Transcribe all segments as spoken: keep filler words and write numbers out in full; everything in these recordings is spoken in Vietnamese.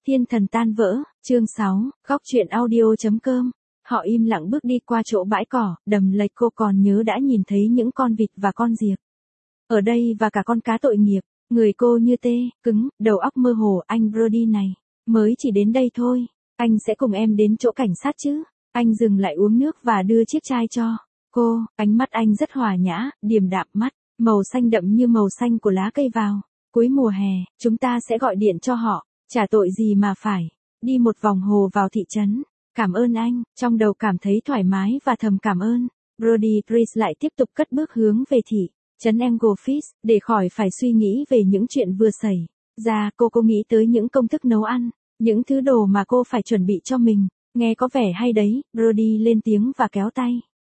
Thiên thần tan vỡ, chương sáu, góc truyện audio chấm com. Họ im lặng bước đi qua chỗ bãi cỏ, đầm lầy. Cô còn nhớ đã nhìn thấy những con vịt và con diệp ở đây và cả con cá tội nghiệp. Người cô như tê, cứng, đầu óc mơ hồ. Anh Brody này, mới chỉ đến đây thôi. Anh sẽ cùng em đến chỗ cảnh sát chứ? Anh dừng lại uống nước và đưa chiếc chai cho cô. Ánh mắt anh rất hòa nhã, điềm đạm, mắt màu xanh đậm như màu xanh của lá cây vào cuối mùa hè. Chúng ta sẽ gọi điện cho họ. Chả tội gì mà phải đi một vòng hồ vào thị trấn. Cảm ơn anh. Trong đầu cảm thấy thoải mái và thầm cảm ơn. Brody Chris lại tiếp tục cất bước hướng về thị trấn Englefish, để khỏi phải suy nghĩ về những chuyện vừa xảy ra. Cô cô nghĩ tới những công thức nấu ăn, những thứ đồ mà cô phải chuẩn bị cho mình. Nghe có vẻ hay đấy. Brody lên tiếng và kéo tay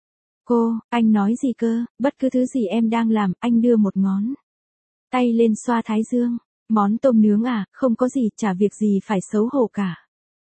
cô. Anh nói gì cơ? Bất cứ thứ gì em đang làm. Anh đưa một ngón tay lên xoa thái dương. Món tôm nướng à? Không có gì, chả việc gì phải xấu hổ cả.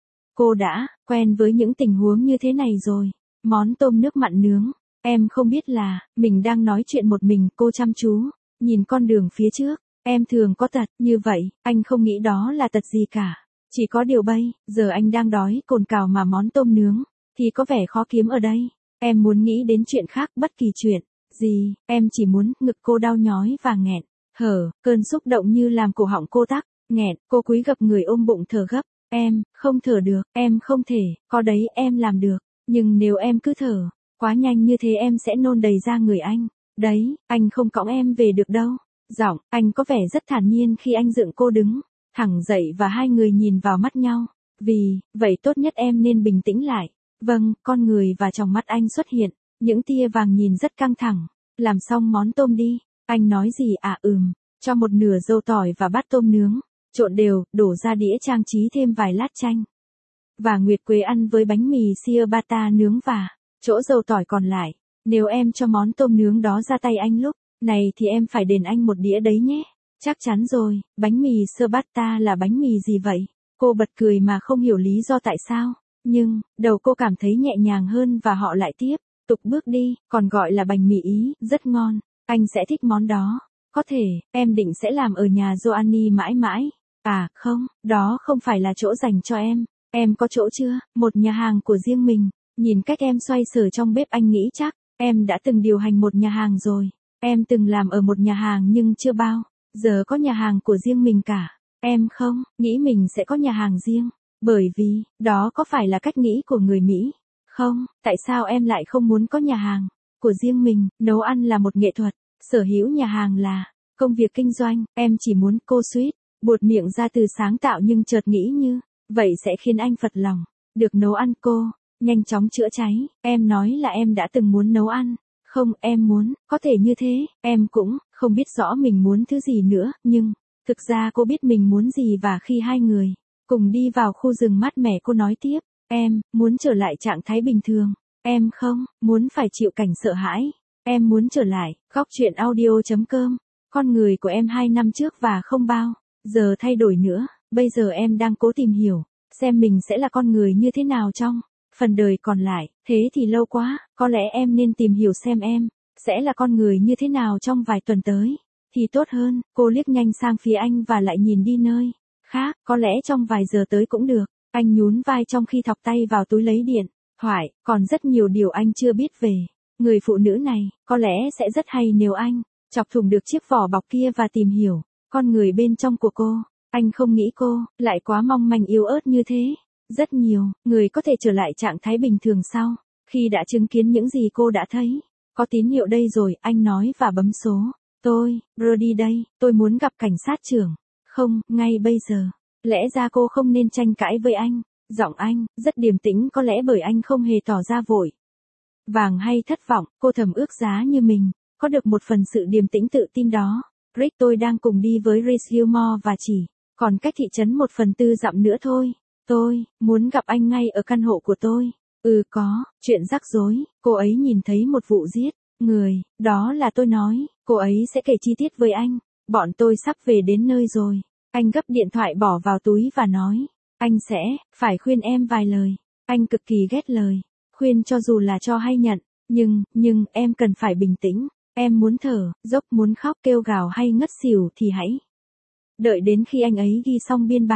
Cô đã quen với những tình huống như thế này rồi. Món tôm nước mặn nướng. Em không biết là mình đang nói chuyện một mình. Cô chăm chú nhìn con đường phía trước. Em thường có tật như vậy. Anh không nghĩ đó là tật gì cả. Chỉ có điều bây giờ anh đang đói cồn cào mà món tôm nướng thì có vẻ khó kiếm ở đây. Em muốn nghĩ đến chuyện khác, bất kỳ chuyện gì. Em chỉ muốn. Ngực cô đau nhói và nghẹn hở, cơn xúc động như làm cổ họng cô tắc nghẹn. Cô cúi gập người ôm bụng thở gấp. Em không thở được, em không thể. Có đấy, em làm được, nhưng nếu em cứ thở quá nhanh như thế em sẽ nôn đầy ra người anh. Đấy, anh không cõng em về được đâu. Giọng anh có vẻ rất thản nhiên khi anh dựng cô đứng thẳng dậy và hai người nhìn vào mắt nhau. Vì vậy tốt nhất em nên bình tĩnh lại. Vâng. Con người và trong mắt anh xuất hiện những tia vàng nhìn rất căng thẳng. Làm xong món tôm đi. Anh nói gì à? Ừm. Cho một nửa dâu tỏi và bát tôm nướng. Trộn đều, đổ ra đĩa, trang trí thêm vài lát chanh và nguyệt quế ăn với bánh mì ciabatta nướng và chỗ dâu tỏi còn lại. Nếu em cho món tôm nướng đó ra tay anh lúc này thì em phải đền anh một đĩa đấy nhé. Chắc chắn rồi. Bánh mì ciabatta là bánh mì gì vậy? Cô bật cười mà không hiểu lý do tại sao. Nhưng đầu cô cảm thấy nhẹ nhàng hơn và họ lại tiếp tục bước đi. Còn gọi là bánh mì Ý, rất ngon. Anh sẽ thích món đó. Có thể, em định sẽ làm ở nhà Joanny mãi mãi. À, không, đó không phải là chỗ dành cho em. Em có chỗ chưa? Một nhà hàng của riêng mình. Nhìn cách em xoay sở trong bếp anh nghĩ chắc em đã từng điều hành một nhà hàng rồi. Em từng làm ở một nhà hàng nhưng chưa bao giờ có nhà hàng của riêng mình cả. Em không nghĩ mình sẽ có nhà hàng riêng. Bởi vì, đó có phải là cách nghĩ của người Mỹ? Không, tại sao em lại không muốn có nhà hàng của riêng mình? Nấu ăn là một nghệ thuật. Sở hữu nhà hàng là công việc kinh doanh. Em chỉ muốn. Cô suýt buột miệng ra từ sáng tạo nhưng chợt nghĩ như vậy sẽ khiến anh phật lòng. Được nấu ăn. Cô nhanh chóng chữa cháy. Em nói là em đã từng muốn nấu ăn. Không, em muốn có thể như thế. Em cũng không biết rõ mình muốn thứ gì nữa, nhưng thực ra cô biết mình muốn gì. Và khi hai người cùng đi vào khu rừng mát mẻ, cô nói tiếp. Em muốn trở lại trạng thái bình thường. Em không muốn phải chịu cảnh sợ hãi. Em muốn trở lại. Góc truyện audio chấm com. Con người của em hai năm trước và không bao giờ thay đổi nữa. Bây giờ em đang cố tìm hiểu xem mình sẽ là con người như thế nào trong phần đời còn lại. Thế thì lâu quá. Có lẽ em nên tìm hiểu xem em sẽ là con người như thế nào trong vài tuần tới thì tốt hơn. Cô liếc nhanh sang phía anh và lại nhìn đi nơi khác. Có lẽ trong vài giờ tới cũng được. Anh nhún vai trong khi thọc tay vào túi lấy điện thoại. Còn rất nhiều điều anh chưa biết về người phụ nữ này. Có lẽ sẽ rất hay nếu anh chọc thủng được chiếc vỏ bọc kia và tìm hiểu con người bên trong của cô. Anh không nghĩ cô lại quá mong manh yếu ớt như thế. Rất nhiều người có thể trở lại trạng thái bình thường sau khi đã chứng kiến những gì cô đã thấy. Có tín hiệu đây rồi, anh nói và bấm số. Tôi, Brody đây, tôi muốn gặp cảnh sát trưởng. Không, ngay bây giờ. Lẽ ra cô không nên tranh cãi với anh. Giọng anh rất điềm tĩnh, có lẽ bởi anh không hề tỏ ra vội vàng hay thất vọng. Cô thầm ước giá như mình có được một phần sự điềm tĩnh tự tin đó. Rick, tôi đang cùng đi với Rhys Gilmore và chỉ còn cách thị trấn một phần tư dặm nữa thôi. Tôi muốn gặp anh ngay ở căn hộ của tôi. Ừ, có chuyện rắc rối. Cô ấy nhìn thấy một vụ giết người. Đó là tôi nói. Cô ấy sẽ kể chi tiết với anh. Bọn tôi sắp về đến nơi rồi. Anh gấp điện thoại bỏ vào túi và nói. Anh sẽ phải khuyên em vài lời. Anh cực kỳ ghét lời khuyên cho dù là cho hay nhận. Nhưng, nhưng em cần phải bình tĩnh. Em muốn thở dốc, muốn khóc, kêu gào hay ngất xỉu thì hãy đợi đến khi anh ấy ghi xong biên bản.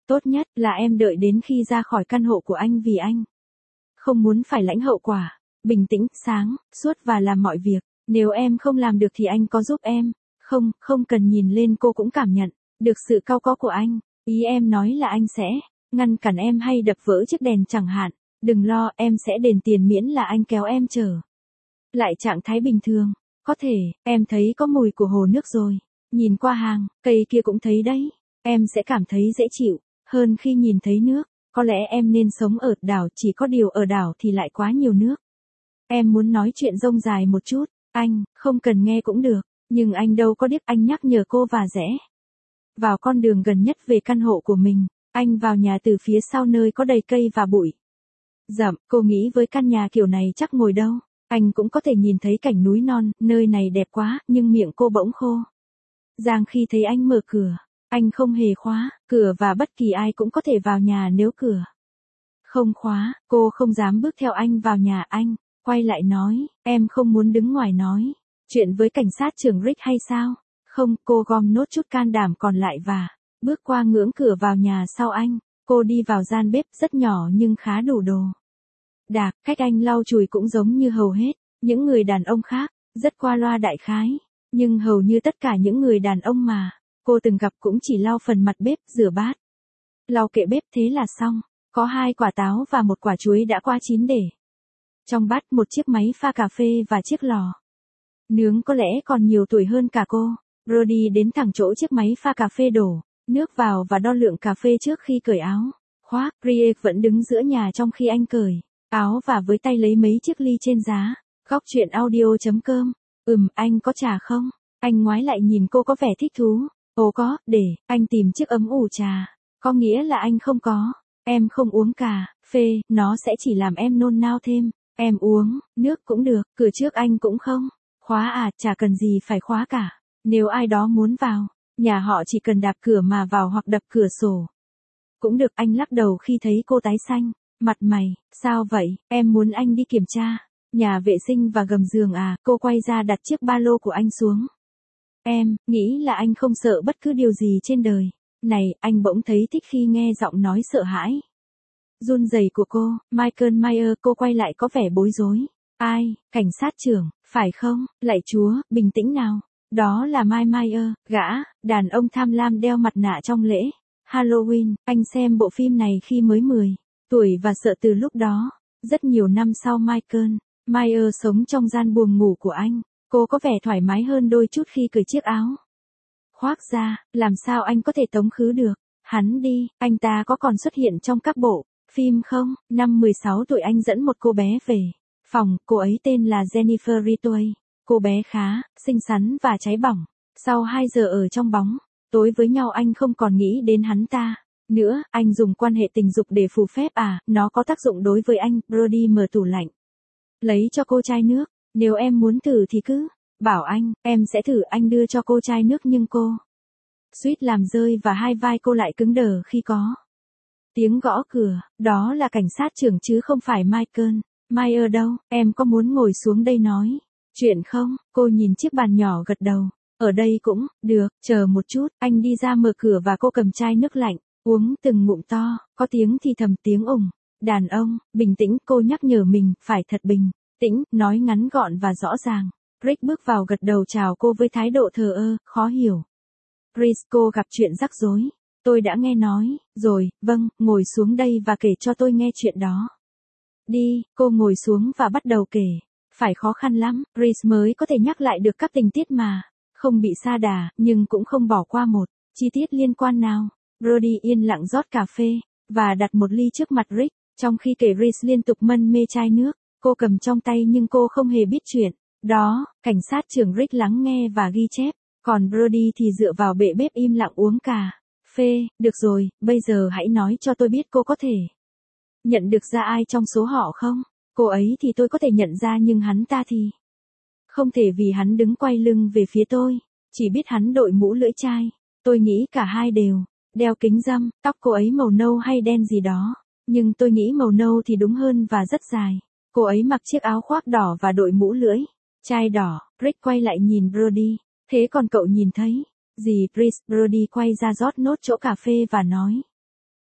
Tốt nhất là em đợi đến khi ra khỏi căn hộ của anh vì anh không muốn phải lãnh hậu quả. Bình tĩnh, sáng, suốt và làm mọi việc. Nếu em không làm được thì anh có giúp em. Không, không cần nhìn lên cô cũng cảm nhận được sự cau có của anh. Ý em nói là anh sẽ ngăn cản em hay đập vỡ chiếc đèn chẳng hạn. Đừng lo, em sẽ đền tiền miễn là anh kéo em trở lại trạng thái bình thường. Có thể, em thấy có mùi của hồ nước rồi. Nhìn qua hàng, cây kia cũng thấy đấy. Em sẽ cảm thấy dễ chịu hơn khi nhìn thấy nước. Có lẽ em nên sống ở đảo, chỉ có điều ở đảo thì lại quá nhiều nước. Em muốn nói chuyện rông dài một chút. Anh, không cần nghe cũng được. Nhưng anh đâu có điếc, anh nhắc nhở cô và rẽ vào con đường gần nhất về căn hộ của mình. Anh vào nhà từ phía sau nơi có đầy cây và bụi rậm. Cô nghĩ với căn nhà kiểu này chắc ngồi đâu anh cũng có thể nhìn thấy cảnh núi non, nơi này đẹp quá, nhưng miệng cô bỗng khô ràng khi thấy anh mở cửa. Anh không hề khóa cửa và bất kỳ ai cũng có thể vào nhà nếu cửa không khóa. Cô không dám bước theo anh vào nhà. Anh quay lại nói, em không muốn đứng ngoài nói chuyện với cảnh sát trưởng Rick hay sao? Không, cô gom nốt chút can đảm còn lại và bước qua ngưỡng cửa vào nhà sau anh. Cô đi vào gian bếp rất nhỏ nhưng khá đủ đồ đạc. Cách anh lau chùi cũng giống như hầu hết những người đàn ông khác, rất qua loa đại khái. Nhưng hầu như tất cả những người đàn ông mà cô từng gặp cũng chỉ lau phần mặt bếp, rửa bát, lau kệ bếp, thế là xong. Có hai quả táo và một quả chuối đã qua chín để trong bát, một chiếc máy pha cà phê và chiếc lò nướng có lẽ còn nhiều tuổi hơn cả cô. Brody đến thẳng chỗ chiếc máy pha cà phê, đổ nước vào và đo lượng cà phê trước khi cởi áo khoác. Rie vẫn đứng giữa nhà trong khi anh cởi áo và với tay lấy mấy chiếc ly trên giá. Góc chuyện audio.com. Ừm, anh có trà không? Anh ngoái lại nhìn cô có vẻ thích thú. Ồ có, để anh tìm chiếc ấm ủ trà. Có nghĩa là anh không có. Em không uống cà phê, nó sẽ chỉ làm em nôn nao thêm. Em uống nước cũng được. Cửa trước anh cũng không khóa à? Chả cần gì phải khóa cả. Nếu ai đó muốn vào nhà họ chỉ cần đạp cửa mà vào hoặc đập cửa sổ cũng được. Anh lắc đầu khi thấy cô tái xanh mặt mày. Sao vậy? Em muốn anh đi kiểm tra nhà vệ sinh và gầm giường à? Cô quay ra đặt chiếc ba lô của anh xuống. Em nghĩ là anh không sợ bất cứ điều gì trên đời này. Anh bỗng thấy thích khi nghe giọng nói sợ hãi run rẩy của cô. Michael Myers. Cô quay lại có vẻ bối rối. Ai? Cảnh sát trưởng, phải không? Lạy Chúa, bình tĩnh nào. Đó là Mike Myers, gã đàn ông tham lam đeo mặt nạ trong lễ Halloween. Anh xem bộ phim này khi mới mười tuổi và sợ từ lúc đó. Rất nhiều năm sau, Michael Myers sống trong gian buồng ngủ của anh. Cô có vẻ thoải mái hơn đôi chút khi cởi chiếc áo khoác ra. Làm sao anh có thể tống khứ được hắn đi? Anh ta có còn xuất hiện trong các bộ phim không? Năm mười sáu tuổi anh dẫn một cô bé về phòng. Cô ấy tên là Jennifer Ritchie. Cô bé khá xinh xắn và cháy bỏng. Sau hai giờ ở trong bóng tối với nhau, anh không còn nghĩ đến hắn ta nữa. Anh dùng quan hệ tình dục để phù phép à? Nó có tác dụng đối với anh. Brody mở tủ lạnh, lấy cho cô chai nước. Nếu em muốn thử thì cứ bảo anh, em sẽ thử. Anh đưa cho cô chai nước nhưng cô suýt làm rơi và hai vai cô lại cứng đờ khi có tiếng gõ cửa. Đó là cảnh sát trưởng chứ không phải Michael Myers đâu. Em có muốn ngồi xuống đây nói chuyện không? Cô nhìn chiếc bàn nhỏ, gật đầu. Ở đây cũng được. Chờ một chút. Anh đi ra mở cửa và cô cầm chai nước lạnh, uống từng ngụm to. Có tiếng thì thầm, tiếng ủng. Đàn ông, bình tĩnh. Cô nhắc nhở mình, phải thật bình tĩnh, nói ngắn gọn và rõ ràng. Rick bước vào, gật đầu chào cô với thái độ thờ ơ, khó hiểu. Briscoe gặp chuyện rắc rối. Tôi đã nghe nói rồi. Vâng, ngồi xuống đây và kể cho tôi nghe chuyện đó. Đi. Cô ngồi xuống và bắt đầu kể. Phải khó khăn lắm, Chris mới có thể nhắc lại được các tình tiết mà không bị sa đà, nhưng cũng không bỏ qua một chi tiết liên quan nào. Brody yên lặng rót cà phê và đặt một ly trước mặt Rick, trong khi kể Chris liên tục mân mê chai nước cô cầm trong tay, nhưng cô không hề biết chuyện đó. Cảnh sát trưởng Rick lắng nghe và ghi chép, còn Brody thì dựa vào bệ bếp im lặng uống cà phê. Được rồi, bây giờ hãy nói cho tôi biết, cô có thể nhận được ra ai trong số họ không? Cô ấy thì tôi có thể nhận ra, nhưng hắn ta thì không thể, vì hắn đứng quay lưng về phía tôi. Chỉ biết hắn đội mũ lưỡi chai. Tôi nghĩ cả hai đều đeo kính râm. Tóc cô ấy màu nâu hay đen gì đó, nhưng tôi nghĩ màu nâu thì đúng hơn và rất dài. Cô ấy mặc chiếc áo khoác đỏ và đội mũ lưỡi chai đỏ. Rick quay lại nhìn Brody. Thế còn cậu nhìn thấy gì? Chris. Brody quay ra rót nốt chỗ cà phê và nói.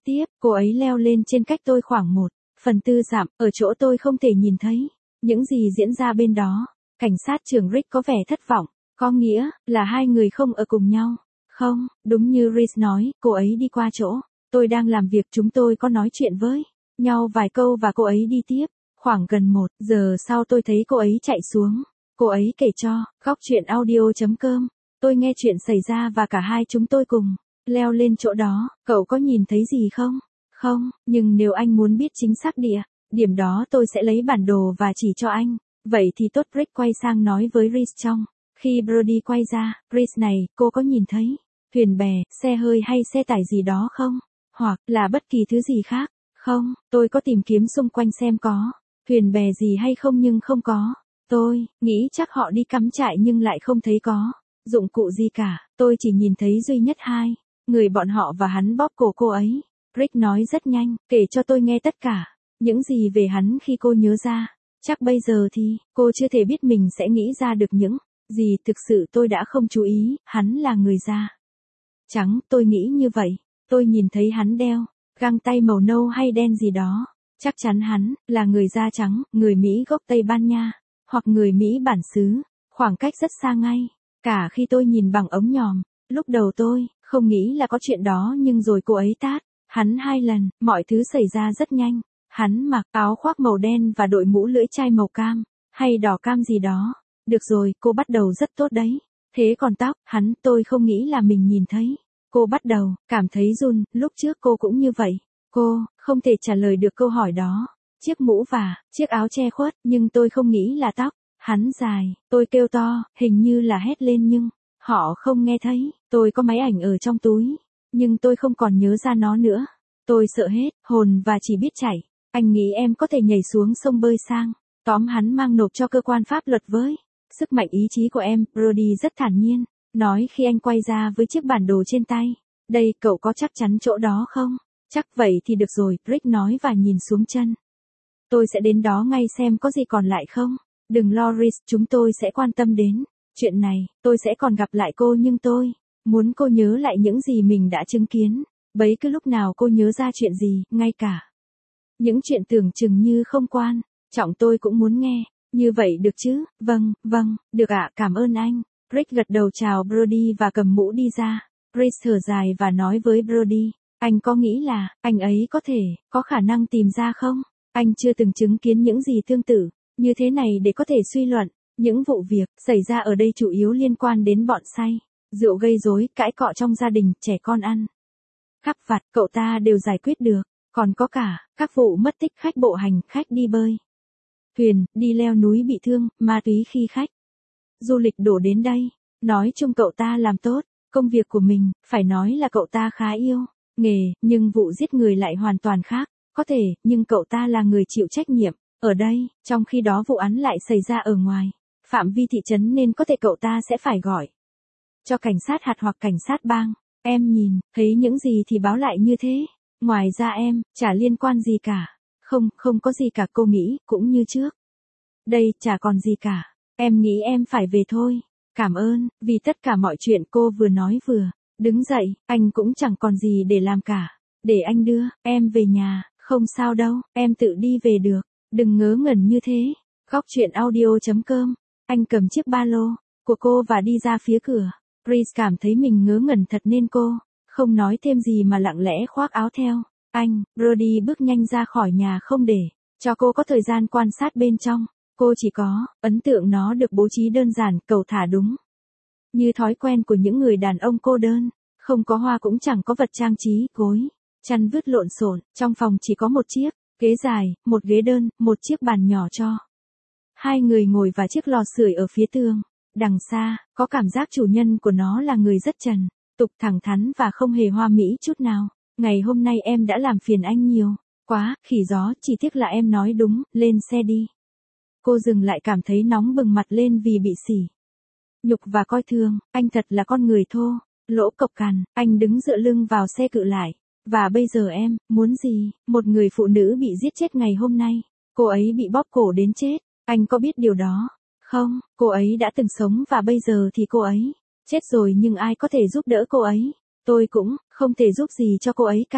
tiếp, cô ấy leo lên trên cách tôi khoảng một phần tư dặm, ở chỗ tôi không thể nhìn thấy những gì diễn ra bên đó. Cảnh sát trưởng Rick có vẻ thất vọng. Có nghĩa là hai người không ở cùng nhau. Không, đúng như Reese nói, cô ấy đi qua chỗ tôi đang làm việc, chúng tôi có nói chuyện với nhau vài câu và cô ấy đi tiếp. Khoảng gần một giờ sau tôi thấy cô ấy chạy xuống. Cô ấy kể cho góc chuyện audio chấm com. Tôi nghe chuyện xảy ra và cả hai chúng tôi cùng leo lên chỗ đó. Cậu có nhìn thấy gì không? Không, nhưng nếu anh muốn biết chính xác địa điểm đó tôi sẽ lấy bản đồ và chỉ cho anh. Vậy thì tốt. Rick quay sang nói với Reese trong khi Brody quay ra. Reese này, cô có nhìn thấy thuyền bè, xe hơi hay xe tải gì đó không? Hoặc là bất kỳ thứ gì khác? Không, tôi có tìm kiếm xung quanh xem có thuyền bè gì hay không nhưng không có. Tôi nghĩ chắc họ đi cắm trại nhưng lại không thấy có dụng cụ gì cả. Tôi chỉ nhìn thấy duy nhất hai người bọn họ và hắn bóp cổ cô ấy. Rick nói rất nhanh, kể cho tôi nghe tất cả những gì về hắn khi cô nhớ ra. Chắc bây giờ thì cô chưa thể biết mình sẽ nghĩ ra được những gì. Thực sự tôi đã không chú ý. Hắn là người da trắng, tôi nghĩ như vậy. Tôi nhìn thấy hắn đeo găng tay màu nâu hay đen gì đó. Chắc chắn hắn là người da trắng, người Mỹ gốc Tây Ban Nha, hoặc người Mỹ bản xứ. Khoảng cách rất xa ngay cả khi tôi nhìn bằng ống nhòm. Lúc đầu tôi không nghĩ là có chuyện đó nhưng rồi cô ấy tát hắn hai lần. Mọi thứ xảy ra rất nhanh. Hắn mặc áo khoác màu đen và đội mũ lưỡi chai màu cam hay đỏ cam gì đó. Được rồi, cô bắt đầu rất tốt đấy. Thế còn tóc hắn, tôi không nghĩ là mình nhìn thấy. Cô bắt đầu cảm thấy run. Lúc trước cô cũng như vậy. Cô không thể trả lời được câu hỏi đó. Chiếc mũ và chiếc áo che khuất, nhưng tôi không nghĩ là tóc hắn dài. Tôi kêu to, hình như là hét lên nhưng họ không nghe thấy. Tôi có máy ảnh ở trong túi, nhưng tôi không còn nhớ ra nó nữa. Tôi sợ hết hồn và chỉ biết chạy. Anh nghĩ em có thể nhảy xuống sông bơi sang tóm hắn mang nộp cho cơ quan pháp luật với sức mạnh ý chí của em. Brody rất thản nhiên nói khi anh quay ra với chiếc bản đồ trên tay. Đây, cậu có chắc chắn chỗ đó không? Chắc vậy thì được rồi, Rick nói và nhìn xuống chân. Tôi sẽ đến đó ngay xem có gì còn lại không. Đừng lo Reese, chúng tôi sẽ quan tâm đến chuyện này. Tôi sẽ còn gặp lại cô nhưng tôi muốn cô nhớ lại những gì mình đã chứng kiến. Bấy cứ lúc nào cô nhớ ra chuyện gì, ngay cả những chuyện tưởng chừng như không quan trọng tôi cũng muốn nghe. Như vậy được chứ? Vâng, vâng, được ạ, cảm ơn anh. Rick gật đầu chào Brody và cầm mũ đi ra. Reese thở dài và nói với Brody, anh có nghĩ là anh ấy có thể có khả năng tìm ra không? Anh chưa từng chứng kiến những gì tương tự như thế này để có thể suy luận. Những vụ việc xảy ra ở đây chủ yếu liên quan đến bọn say rượu gây rối, cãi cọ trong gia đình, trẻ con ăn cắp vặt, cậu ta đều giải quyết được. Còn có cả các vụ mất tích khách bộ hành, khách đi bơi thuyền, đi leo núi bị thương, ma túy khi khách du lịch đổ đến đây. Nói chung cậu ta làm tốt công việc của mình. Phải nói là cậu ta khá yêu nghề, nhưng vụ giết người lại hoàn toàn khác. Có thể, nhưng cậu ta là người chịu trách nhiệm ở đây, trong khi đó vụ án lại xảy ra ở ngoài phạm vi thị trấn nên có thể cậu ta sẽ phải gọi cho cảnh sát hạt hoặc cảnh sát bang. Em nhìn thấy những gì thì báo lại như thế. Ngoài ra em chả liên quan gì cả. Không, không có gì cả, cô nghĩ cũng như trước. Đây chả còn gì cả. Em nghĩ em phải về thôi. Cảm ơn vì tất cả mọi chuyện, cô vừa nói vừa đứng dậy. Anh cũng chẳng còn gì để làm cả. Để anh đưa em về nhà. Không sao đâu, em tự đi về được. Đừng ngớ ngẩn như thế. Góc chuyện audio chấm com. Anh cầm chiếc ba lô của cô và đi ra phía cửa. Reese cảm thấy mình ngớ ngẩn thật nên cô không nói thêm gì mà lặng lẽ khoác áo theo anh. Brody bước nhanh ra khỏi nhà không để cho cô có thời gian quan sát bên trong. Cô chỉ có ấn tượng nó được bố trí đơn giản, cầu thả đúng như thói quen của những người đàn ông cô đơn. Không có hoa cũng chẳng có vật trang trí, gối chăn vứt lộn xộn. Trong phòng chỉ có một chiếc ghế dài, một ghế đơn, một chiếc bàn nhỏ cho hai người ngồi và chiếc lò sưởi ở phía tường. Đằng xa, có cảm giác chủ nhân của nó là người rất trần tục, thẳng thắn và không hề hoa mỹ chút nào. Ngày hôm nay em đã làm phiền anh nhiều quá, khỉ gió, chỉ tiếc là em nói đúng, lên xe đi. Cô dừng lại, cảm thấy nóng bừng mặt lên vì bị sỉ nhục và coi thường. Anh thật là con người thô lỗ cộc cằn. Anh đứng dựa lưng vào xe cự lại. Và bây giờ em muốn gì? Một người phụ nữ bị giết chết ngày hôm nay. Cô ấy bị bóp cổ đến chết. Anh có biết điều đó không? Cô ấy đã từng sống và bây giờ thì cô ấy chết rồi, nhưng ai có thể giúp đỡ cô ấy? Tôi cũng không thể giúp gì cho cô ấy cả.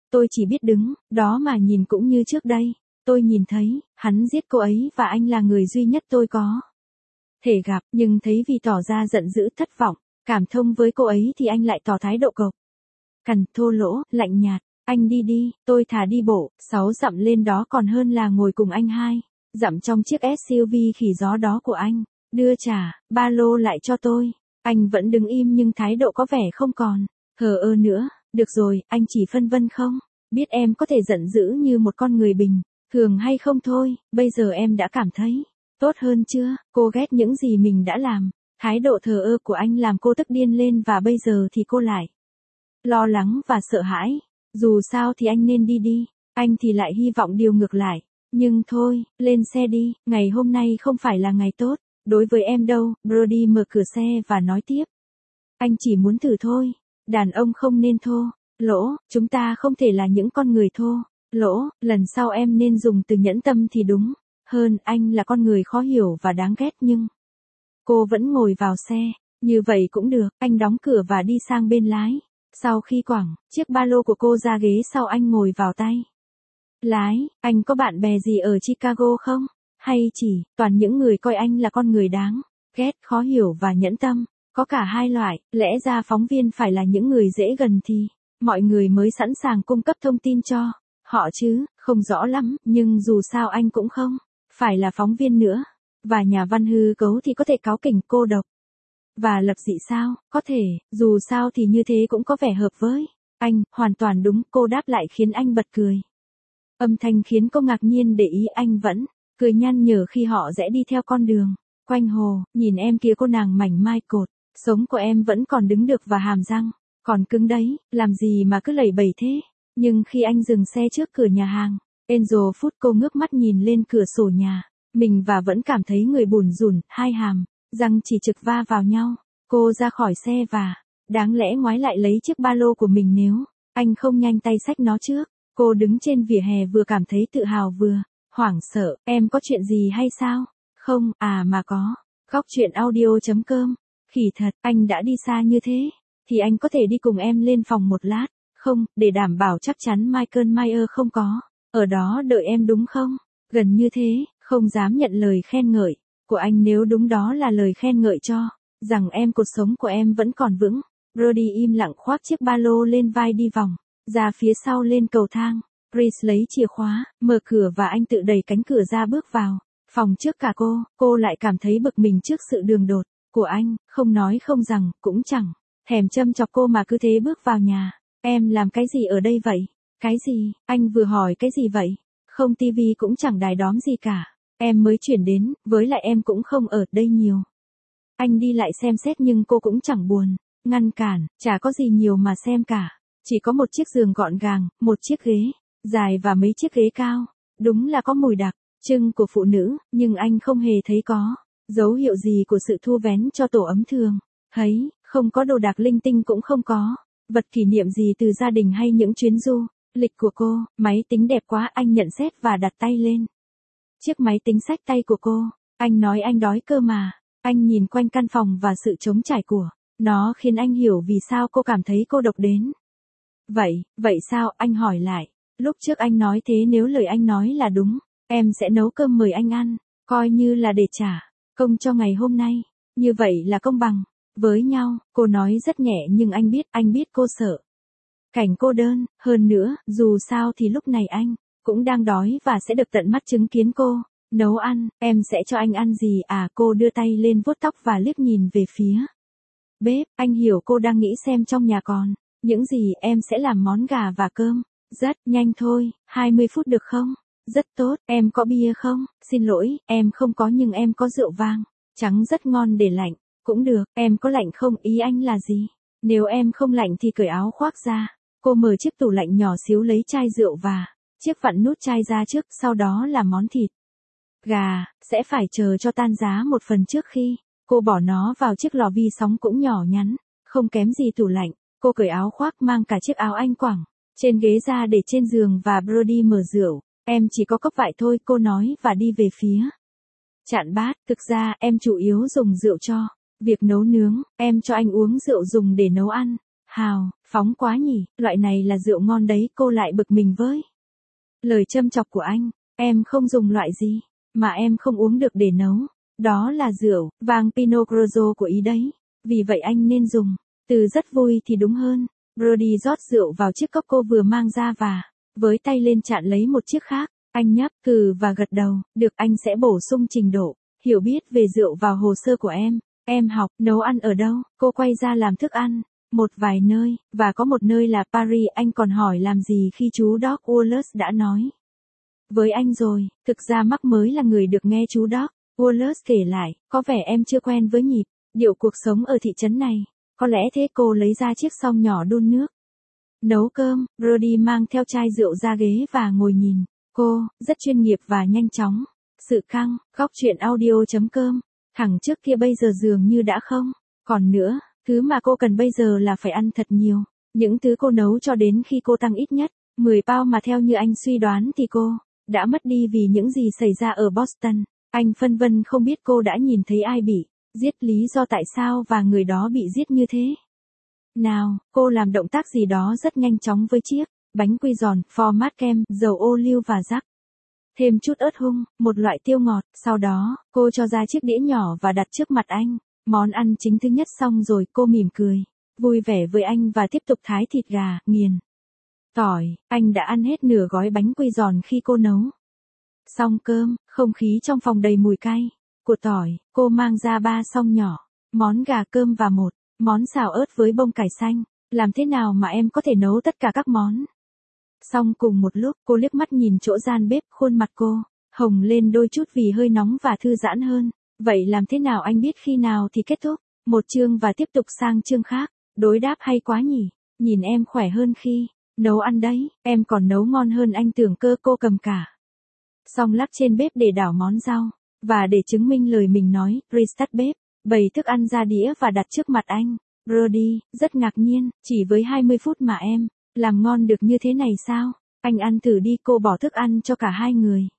Tôi chỉ biết đứng, đó mà nhìn cũng như trước đây. Tôi nhìn thấy, hắn giết cô ấy và anh là người duy nhất tôi có thể gặp, nhưng thấy vì tỏ ra giận dữ thất vọng, cảm thông với cô ấy thì anh lại tỏ thái độ cộc cằn, thô lỗ, lạnh nhạt. Anh đi đi, tôi thà đi bộ, sáu dặm lên đó còn hơn là ngồi cùng anh hai dặm trong chiếc ét u vê khỉ gió đó của anh. Đưa trả, ba lô lại cho tôi. Anh vẫn đứng im nhưng thái độ có vẻ không còn thờ ơ nữa. Được rồi, anh chỉ phân vân không? Biết em có thể giận dữ như một con người bình thường hay không thôi, bây giờ em đã cảm thấy tốt hơn chưa? Cô ghét những gì mình đã làm. Thái độ thờ ơ của anh làm cô tức điên lên và bây giờ thì cô lại lo lắng và sợ hãi. Dù sao thì anh nên đi đi, anh thì lại hy vọng điều ngược lại. Nhưng thôi, lên xe đi, ngày hôm nay không phải là ngày tốt đối với em đâu. Brody mở cửa xe và nói tiếp. Anh chỉ muốn thử thôi, đàn ông không nên thô lỗ, chúng ta không thể là những con người thô lỗ, lần sau em nên dùng từ nhẫn tâm thì đúng hơn. Anh là con người khó hiểu và đáng ghét nhưng cô vẫn ngồi vào xe. Như vậy cũng được, anh đóng cửa và đi sang bên lái. Sau khi quẳng chiếc ba lô của cô ra ghế sau, anh ngồi vào tay lái. Anh có bạn bè gì ở Chicago không? Hay chỉ toàn những người coi anh là con người đáng ghét, khó hiểu và nhẫn tâm? Có cả hai loại, lẽ ra phóng viên phải là những người dễ gần thì mọi người mới sẵn sàng cung cấp thông tin cho họ chứ, không rõ lắm, nhưng dù sao anh cũng không phải là phóng viên nữa. Và nhà văn hư cấu thì có thể cáu kỉnh, cô độc và lập dị sao? Có thể, dù sao thì như thế cũng có vẻ hợp với anh. Hoàn toàn đúng, cô đáp lại khiến anh bật cười. Âm thanh khiến cô ngạc nhiên để ý anh vẫn cười nhăn nhở khi họ rẽ đi theo con đường quanh hồ. Nhìn em kìa, cô nàng mảnh mai cột sống của em vẫn còn đứng được và hàm răng còn cứng đấy, làm gì mà cứ lẩy bẩy thế. Nhưng khi anh dừng xe trước cửa nhà hàng Angel Food, cô ngước mắt nhìn lên cửa sổ nhà mình và vẫn cảm thấy người bủn rủn, hai hàm răng chỉ trực va vào nhau. Cô ra khỏi xe và đáng lẽ ngoái lại lấy chiếc ba lô của mình nếu anh không nhanh tay xách nó trước. Cô đứng trên vỉa hè vừa cảm thấy tự hào vừa hoảng sợ. Em có chuyện gì hay sao? Không, à mà có. Góc truyện audio chấm com. Khỉ thật, anh đã đi xa như thế thì anh có thể đi cùng em lên phòng một lát không, để đảm bảo chắc chắn Michael Myers không có ở đó đợi em đúng không? Gần như thế, không dám nhận lời khen ngợi của anh nếu đúng đó là lời khen ngợi cho rằng em cuộc sống của em vẫn còn vững. Brody im lặng khoác chiếc ba lô lên vai đi vòng ra phía sau lên cầu thang. Chris lấy chìa khóa, mở cửa và anh tự đẩy cánh cửa ra bước vào phòng trước cả cô. Cô lại cảm thấy bực mình trước sự đường đột của anh, không nói không rằng, cũng chẳng thèm châm chọc cô mà cứ thế bước vào nhà. Em làm cái gì ở đây vậy? Cái gì? Anh vừa hỏi cái gì vậy? Không tivi cũng chẳng đài đóm gì cả. Em mới chuyển đến, với lại em cũng không ở đây nhiều. Anh đi lại xem xét nhưng cô cũng chẳng buồn ngăn cản, chả có gì nhiều mà xem cả. Chỉ có một chiếc giường gọn gàng, một chiếc ghế dài và mấy chiếc ghế cao. Đúng là có mùi đặc trưng của phụ nữ, nhưng anh không hề thấy có dấu hiệu gì của sự thu vén cho tổ ấm thường. Thấy, không có đồ đạc linh tinh, cũng không có vật kỷ niệm gì từ gia đình hay những chuyến du lịch của cô. Máy tính đẹp quá, anh nhận xét và đặt tay lên chiếc máy tính xách tay của cô. Anh nói anh đói cơ mà. Anh nhìn quanh căn phòng và sự trống trải của nó khiến anh hiểu vì sao cô cảm thấy cô độc đến vậy. Vậy sao? Anh hỏi lại. Lúc trước anh nói thế, nếu lời anh nói là đúng, em sẽ nấu cơm mời anh ăn, coi như là để trả công cho ngày hôm nay. Như vậy là công bằng với nhau. Cô nói rất nhẹ nhưng anh biết, anh biết cô sợ cảnh cô đơn. Hơn nữa, dù sao thì lúc này anh cũng đang đói và sẽ được tận mắt chứng kiến cô nấu ăn. Em sẽ cho anh ăn gì à? Cô đưa tay lên vuốt tóc và liếc nhìn về phía bếp. Anh hiểu cô đang nghĩ xem trong nhà còn những gì. Em sẽ làm món gà và cơm. Rất nhanh thôi, hai mươi phút được không? Rất tốt. Em có bia không? Xin lỗi, em không có, nhưng em có rượu vang trắng rất ngon để lạnh. Cũng được. Em có lạnh không? Ý anh là gì? Nếu em không lạnh thì cởi áo khoác ra. Cô mở chiếc tủ lạnh nhỏ xíu, lấy chai rượu và chiếc vặn nút chai ra trước, sau đó là món thịt gà. Sẽ phải chờ cho tan giá một phần trước khi cô bỏ nó vào chiếc lò vi sóng cũng nhỏ nhắn, không kém gì tủ lạnh. Cô cởi áo khoác, mang cả chiếc áo anh quẳng trên ghế ra để trên giường và Brody mở rượu. Em chỉ có cốc vải thôi, cô nói và đi về phía chạn bát. Thực ra em chủ yếu dùng rượu cho việc nấu nướng. Em cho anh uống rượu dùng để nấu ăn Hào, phóng quá nhỉ, loại này là rượu ngon đấy, cô lại bực mình với lời châm chọc của anh. Em không dùng loại gì mà em không uống được để nấu. Đó là rượu vang Pinot Grigio của Ý đấy. Vì vậy anh nên dùng từ rất vui thì đúng hơn. Brody rót rượu vào chiếc cốc cô vừa mang ra và với tay lên chạn lấy một chiếc khác. Anh nhấp, cừ và gật đầu. Được, anh sẽ bổ sung trình độ hiểu biết về rượu vào hồ sơ của em. Em học nấu ăn ở đâu? Cô quay ra làm thức ăn một vài nơi, và có một nơi là Paris. Anh còn hỏi làm gì khi chú Doc Wallace đã nói với anh rồi. Thực ra Mark mới là người được nghe chú Doc Wallace kể lại. Có vẻ em chưa quen với nhịp điệu cuộc sống ở thị trấn này. Có lẽ thế. Cô lấy ra chiếc xoong nhỏ đun nước nấu cơm. Brody mang theo chai rượu ra ghế và ngồi nhìn cô, rất chuyên nghiệp và nhanh chóng. Sự căng, góc chuyện audio chấm com. Thằng trước kia bây giờ dường như đã không còn nữa. Thứ mà cô cần bây giờ là phải ăn thật nhiều những thứ cô nấu cho đến khi cô tăng ít nhất mười pound, mà theo như anh suy đoán thì cô đã mất đi vì những gì xảy ra ở Boston. Anh phân vân không biết cô đã nhìn thấy ai bị giết, lý do tại sao và người đó bị giết như thế nào. Cô làm động tác gì đó rất nhanh chóng với chiếc bánh quy giòn, format kem, dầu ô liu và rắc thêm chút ớt hung, một loại tiêu ngọt. Sau đó, cô cho ra chiếc đĩa nhỏ và đặt trước mặt anh. Món ăn chính thứ nhất xong rồi, cô mỉm cười vui vẻ với anh và tiếp tục thái thịt gà, nghiền tỏi. Anh đã ăn hết nửa gói bánh quy giòn khi cô nấu xong cơm. Không khí trong phòng đầy mùi cay của tỏi. Cô mang ra ba xoong nhỏ, món gà cơm và một món xào ớt với bông cải xanh. Làm thế nào mà em có thể nấu tất cả các món xong cùng một lúc? Cô liếc mắt nhìn chỗ gian bếp, khuôn mặt cô hồng lên đôi chút vì hơi nóng và thư giãn hơn. Vậy làm thế nào anh biết khi nào thì kết thúc một chương và tiếp tục sang chương khác? Đối đáp hay quá nhỉ. Nhìn em khỏe hơn khi nấu ăn đấy. Em còn nấu ngon hơn anh tưởng cơ. Cô cầm cả xong lắc trên bếp để đảo món rau. Và để chứng minh lời mình nói, restart bếp, bày thức ăn ra đĩa và đặt trước mặt anh. Brody rất ngạc nhiên. Chỉ với hai mươi phút mà em làm ngon được như thế này sao? Anh ăn thử đi. Cô bỏ thức ăn cho cả hai người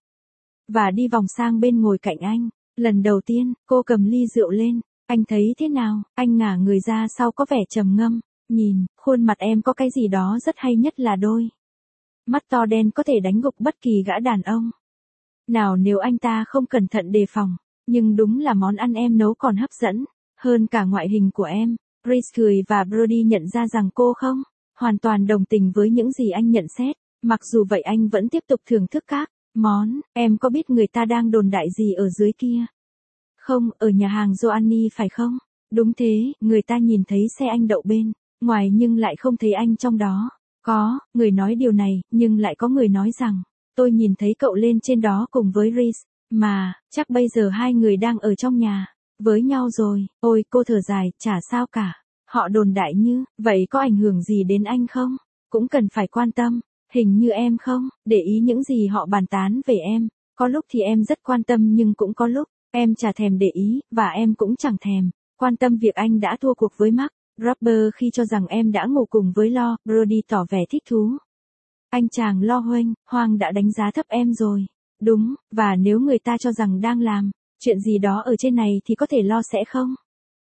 và đi vòng sang bên ngồi cạnh anh. Lần đầu tiên, cô cầm ly rượu lên. Anh thấy thế nào? Anh ngả người ra sau có vẻ trầm ngâm. Nhìn, khuôn mặt em có cái gì đó rất hay, nhất là đôi mắt to đen có thể đánh gục bất kỳ gã đàn ông nào nếu anh ta không cẩn thận đề phòng. Nhưng đúng là món ăn em nấu còn hấp dẫn hơn cả ngoại hình của em. Grace cười và Brody nhận ra rằng cô không hoàn toàn đồng tình với những gì anh nhận xét. Mặc dù vậy anh vẫn tiếp tục thưởng thức các món. Em có biết người ta đang đồn đại gì ở dưới kia không? Ở nhà hàng Joanny phải không? Đúng thế, người ta nhìn thấy xe anh đậu bên ngoài nhưng lại không thấy anh trong đó. Có người nói điều này, nhưng lại có người nói rằng tôi nhìn thấy cậu lên trên đó cùng với Reese. Mà, chắc bây giờ hai người đang ở trong nhà với nhau rồi. Ôi, cô thở dài, chả sao cả. Họ đồn đại như vậy có ảnh hưởng gì đến anh không? Cũng cần phải quan tâm. Hình như em không để ý những gì họ bàn tán về em. Có lúc thì em rất quan tâm nhưng cũng có lúc em chả thèm để ý, và em cũng chẳng thèm quan tâm việc anh đã thua cuộc với Mark Rober khi cho rằng em đã ngủ cùng với Lo. Brody tỏ vẻ thích thú. Anh chàng Lo hoanh hoang đã đánh giá thấp em rồi. Đúng, và nếu người ta cho rằng đang làm chuyện gì đó ở trên này thì có thể Lo sẽ không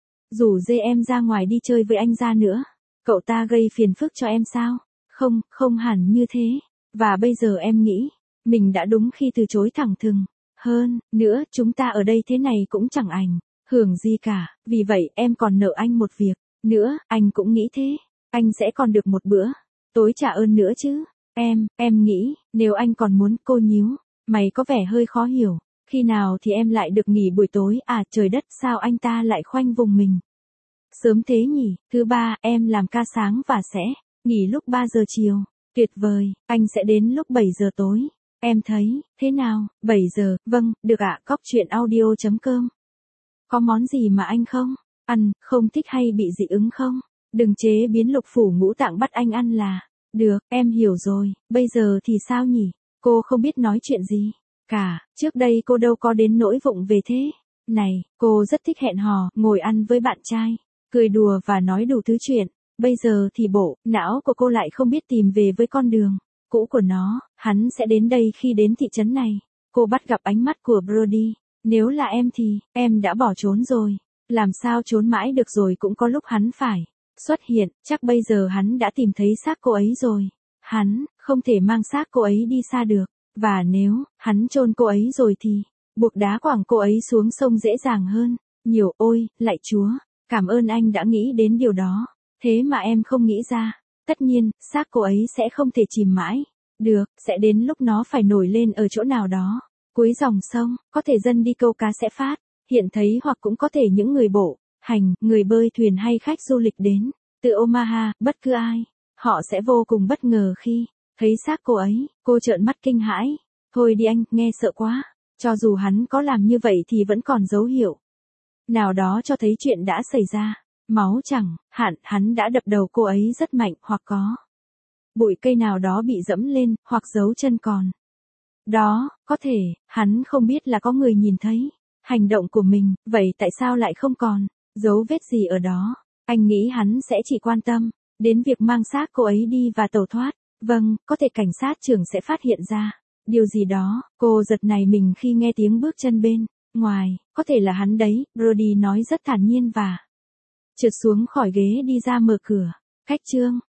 rủ dê em ra ngoài đi chơi với anh ra nữa. Cậu ta gây phiền phức cho em sao? Không, không hẳn như thế. Và bây giờ em nghĩ mình đã đúng khi từ chối thẳng thừng. Hơn nữa, chúng ta ở đây thế này cũng chẳng ảnh hưởng gì cả. Vì vậy, em còn nợ anh một việc nữa. Anh cũng nghĩ thế. Anh sẽ còn được một bữa tối trả ơn nữa chứ. Em, em nghĩ, nếu anh còn muốn. Cô nhíu mày có vẻ hơi khó hiểu. Khi nào thì em lại được nghỉ buổi tối? À trời đất, sao anh ta lại khoanh vùng mình sớm thế nhỉ? Thứ ba, em làm ca sáng và sẽ nghỉ lúc ba giờ chiều. Tuyệt vời, anh sẽ đến lúc bảy giờ tối. Em thấy thế nào? bảy giờ, vâng, được ạ. Góc chuyện audio chấm com. Có món gì mà anh không ăn, không thích hay bị dị ứng không? Đừng chế biến lục phủ ngũ tạng bắt anh ăn là được. Em hiểu rồi. Bây giờ thì sao nhỉ? Cô không biết nói chuyện gì cả. Trước đây cô đâu có đến nỗi vụng về thế này. Cô rất thích hẹn hò, ngồi ăn với bạn trai, cười đùa và nói đủ thứ chuyện. Bây giờ thì bộ não của cô lại không biết tìm về với con đường cũ của nó. Hắn sẽ đến đây khi đến thị trấn này. Cô bắt gặp ánh mắt của Brody. Nếu là em thì, em đã bỏ trốn rồi. Làm sao trốn mãi được, rồi cũng có lúc hắn phải xuất hiện, chắc bây giờ hắn đã tìm thấy xác cô ấy rồi. Hắn, không thể mang xác cô ấy đi xa được. Và nếu, hắn chôn cô ấy rồi thì, buộc đá quẳng cô ấy xuống sông dễ dàng hơn. Nhiều, ôi, lạy Chúa, cảm ơn anh đã nghĩ đến điều đó. Thế mà em không nghĩ ra. Tất nhiên, xác cô ấy sẽ không thể chìm mãi. Được, sẽ đến lúc nó phải nổi lên ở chỗ nào đó. Cuối dòng sông, có thể dân đi câu cá sẽ phát hiện thấy, hoặc cũng có thể những người bộ hành, người bơi thuyền hay khách du lịch đến từ Omaha, bất cứ ai. Họ sẽ vô cùng bất ngờ khi thấy xác cô ấy. Cô trợn mắt kinh hãi. Thôi đi anh, nghe sợ quá. Cho dù hắn có làm như vậy thì vẫn còn dấu hiệu nào đó cho thấy chuyện đã xảy ra. Máu chẳng hạn, hắn đã đập đầu cô ấy rất mạnh, hoặc có bụi cây nào đó bị dẫm lên, hoặc dấu chân còn đó. Có thể, hắn không biết là có người nhìn thấy hành động của mình, vậy tại sao lại không còn dấu vết gì ở đó? Anh nghĩ hắn sẽ chỉ quan tâm đến việc mang xác cô ấy đi và tẩu thoát. Vâng, có thể cảnh sát trưởng sẽ phát hiện ra điều gì đó. Cô giật nảy mình khi nghe tiếng bước chân bên ngoài. Có thể là hắn đấy, Brody nói rất thản nhiên và trượt xuống khỏi ghế đi ra mở cửa. Khách trương.